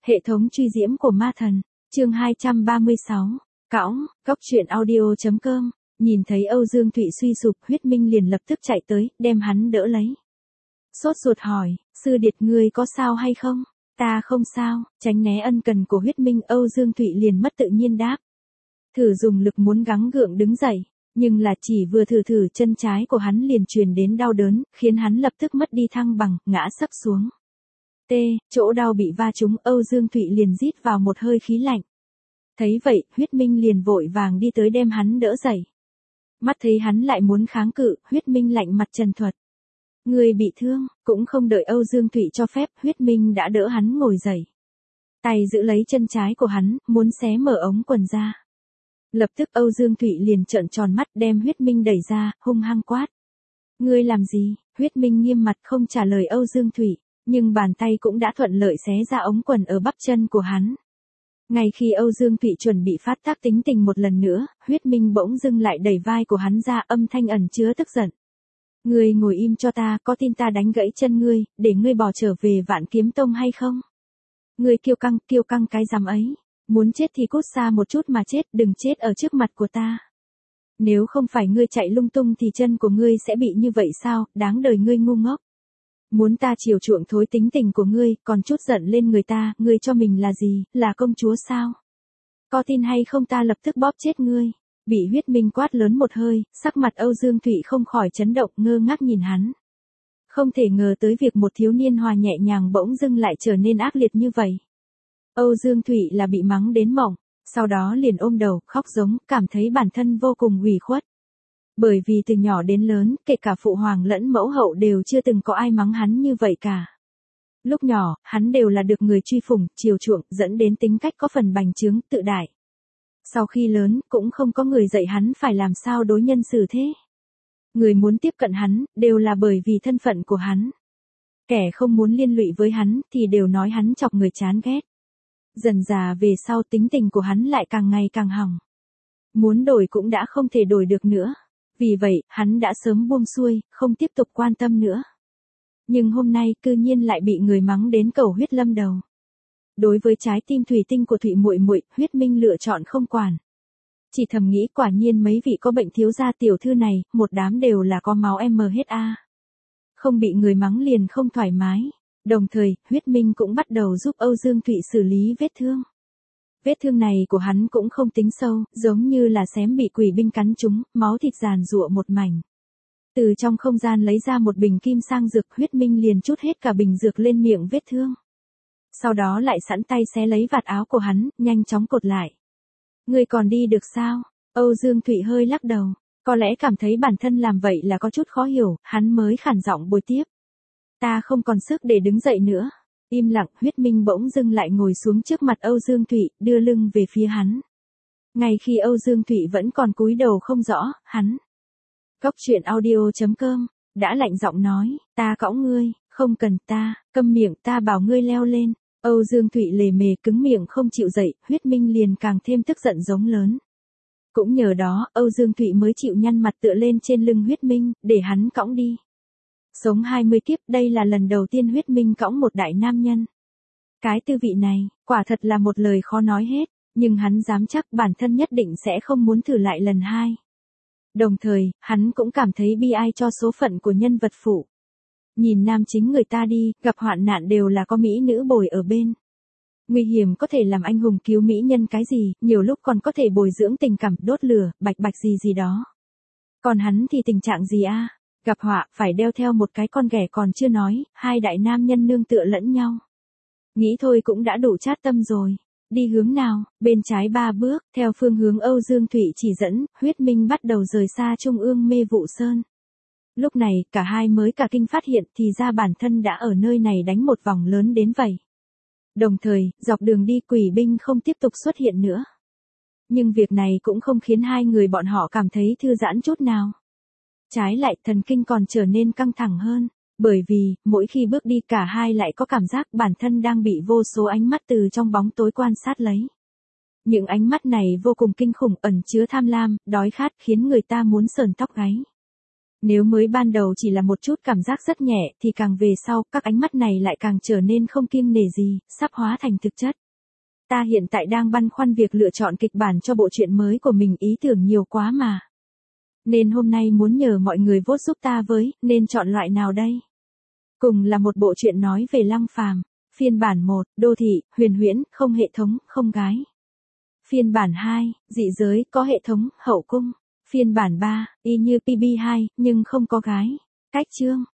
Hệ thống truy diễm của ma thần, chương 236, cõng, góc truyện audio.com, nhìn thấy Âu Dương Thụy suy sụp, Huyết Minh liền lập tức chạy tới, đem hắn đỡ lấy. Sốt ruột hỏi, sư điệt ngươi có sao hay không? Ta không sao, tránh né ân cần của Huyết Minh, Âu Dương Thụy liền mất tự nhiên đáp. Thử dùng lực muốn gắng gượng đứng dậy, nhưng là chỉ vừa thử chân trái của hắn liền truyền đến đau đớn, khiến hắn lập tức mất đi thăng bằng, ngã sấp xuống. Chỗ đau bị va trúng, Âu Dương Thụy liền rít vào một hơi khí lạnh. Thấy vậy, Huyết Minh liền vội vàng đi tới đem hắn đỡ dậy. Mắt thấy hắn lại muốn kháng cự, Huyết Minh lạnh mặt trần thuật. Người bị thương, cũng không đợi Âu Dương Thụy cho phép, Huyết Minh đã đỡ hắn ngồi dậy. Tay giữ lấy chân trái của hắn, muốn xé mở ống quần ra. Lập tức Âu Dương Thụy liền trợn tròn mắt, đem Huyết Minh đẩy ra, hung hăng quát. Ngươi làm gì? Huyết Minh nghiêm mặt không trả lời Âu Dương Thụy, nhưng bàn tay cũng đã thuận lợi xé ra ống quần ở bắp chân của hắn. Ngay khi Âu Dương Thụy chuẩn bị phát tác tính tình một lần nữa, Huyết Minh bỗng dưng lại đẩy vai của hắn ra, âm thanh ẩn chứa tức giận. Ngươi ngồi im cho ta, có tin ta đánh gãy chân ngươi, để ngươi bỏ trở về Vạn Kiếm Tông hay không? Ngươi kiêu căng cái rắm ấy. Muốn chết thì cút xa một chút mà chết, đừng chết ở trước mặt của ta. Nếu không phải ngươi chạy lung tung thì chân của ngươi sẽ bị như vậy sao, đáng đời ngươi ngu ngốc. Muốn ta chiều chuộng thối tính tình của ngươi, còn chút giận lên người ta, ngươi cho mình là gì, là công chúa sao? Có tin hay không ta lập tức bóp chết ngươi. Bị Huyết Minh quát lớn một hơi, sắc mặt Âu Dương Thụy không khỏi chấn động, ngơ ngác nhìn hắn. Không thể ngờ tới việc một thiếu niên hòa nhẹ nhàng bỗng dưng lại trở nên ác liệt như vậy. Âu Dương Thụy là bị mắng đến mỏng, sau đó liền ôm đầu, khóc giống, cảm thấy bản thân vô cùng ủy khuất. Bởi vì từ nhỏ đến lớn, kể cả phụ hoàng lẫn mẫu hậu đều chưa từng có ai mắng hắn như vậy cả. Lúc nhỏ, hắn đều là được người truy phủng, chiều chuộng, dẫn đến tính cách có phần bành trướng, tự đại. Sau khi lớn, cũng không có người dạy hắn phải làm sao đối nhân xử thế. Người muốn tiếp cận hắn, đều là bởi vì thân phận của hắn. Kẻ không muốn liên lụy với hắn, thì đều nói hắn chọc người chán ghét. Dần dà về sau tính tình của hắn lại càng ngày càng hỏng. Muốn đổi cũng đã không thể đổi được nữa. Vì vậy, hắn đã sớm buông xuôi, không tiếp tục quan tâm nữa. Nhưng hôm nay cư nhiên lại bị người mắng đến cầu huyết lâm đầu. Đối với trái tim thủy tinh của Thụy muội muội, Huyết Minh lựa chọn không quản. Chỉ thầm nghĩ quả nhiên mấy vị có bệnh thiếu gia tiểu thư này, một đám đều là có máu em hết a. Không bị người mắng liền không thoải mái. Đồng thời, Huyết Minh cũng bắt đầu giúp Âu Dương Thụy xử lý vết thương. Vết thương này của hắn cũng không tính sâu, giống như là xém bị quỷ binh cắn trúng, máu thịt giàn giụa một mảnh. Từ trong không gian lấy ra một bình kim sang dược, Huyết Minh liền trút hết cả bình dược lên miệng vết thương. Sau đó lại sẵn tay xé lấy vạt áo của hắn, nhanh chóng cột lại. Ngươi còn đi được sao? Âu Dương Thụy hơi lắc đầu, có lẽ cảm thấy bản thân làm vậy là có chút khó hiểu, hắn mới khản giọng bồi tiếp. Ta không còn sức để đứng dậy nữa. Im lặng, Huyết Minh bỗng dưng lại ngồi xuống trước mặt Âu Dương Thụy, đưa lưng về phía hắn. Ngay khi Âu Dương Thụy vẫn còn cúi đầu không rõ, hắn. Góc truyện audio.com, đã lạnh giọng nói, ta cõng ngươi, không cần ta, câm miệng, ta bảo ngươi leo lên. Âu Dương Thụy lề mề cứng miệng không chịu dậy, Huyết Minh liền càng thêm tức giận giống lớn. Cũng nhờ đó, Âu Dương Thụy mới chịu nhăn mặt tựa lên trên lưng Huyết Minh, để hắn cõng đi. Sống 20 kiếp, đây là lần đầu tiên Huyết Minh cõng một đại nam nhân. Cái tư vị này, quả thật là một lời khó nói hết, nhưng hắn dám chắc bản thân nhất định sẽ không muốn thử lại lần hai. Đồng thời, hắn cũng cảm thấy bi ai cho số phận của nhân vật phụ. Nhìn nam chính người ta đi, gặp hoạn nạn đều là có mỹ nữ bồi ở bên. Nguy hiểm có thể làm anh hùng cứu mỹ nhân cái gì, nhiều lúc còn có thể bồi dưỡng tình cảm, đốt lửa, bạch gì đó. Còn hắn thì tình trạng gì a? Gặp họa, phải đeo theo một cái con ghẻ còn chưa nói, hai đại nam nhân nương tựa lẫn nhau. Nghĩ thôi cũng đã đủ chát tâm rồi. Đi hướng nào? Bên trái 3 bước, theo phương hướng Âu Dương Thụy chỉ dẫn, Huyết Minh bắt đầu rời xa trung ương Mê Vụ Sơn. Lúc này, cả hai mới cả kinh phát hiện thì ra bản thân đã ở nơi này đánh một vòng lớn đến vậy. Đồng thời, dọc đường đi quỷ binh không tiếp tục xuất hiện nữa. Nhưng việc này cũng không khiến hai người bọn họ cảm thấy thư giãn chút nào. Trái lại, thần kinh còn trở nên căng thẳng hơn, bởi vì, mỗi khi bước đi cả hai lại có cảm giác bản thân đang bị vô số ánh mắt từ trong bóng tối quan sát lấy. Những ánh mắt này vô cùng kinh khủng, ẩn chứa tham lam, đói khát, khiến người ta muốn sởn tóc gáy. Nếu mới ban đầu chỉ là một chút cảm giác rất nhẹ thì càng về sau các ánh mắt này lại càng trở nên không kiêng nể gì, sắp hóa thành thực chất. Ta hiện tại đang băn khoăn việc lựa chọn kịch bản cho bộ truyện mới của mình, ý tưởng nhiều quá mà. Nên hôm nay muốn nhờ mọi người vote giúp ta với, nên chọn loại nào đây? Cùng là một bộ truyện nói về Lăng Phàm, phiên bản 1, đô thị, huyền huyễn, không hệ thống, không gái. Phiên bản 2, dị giới, có hệ thống, hậu cung. Phiên bản 3, y như PB2, nhưng không có gái. Cách chương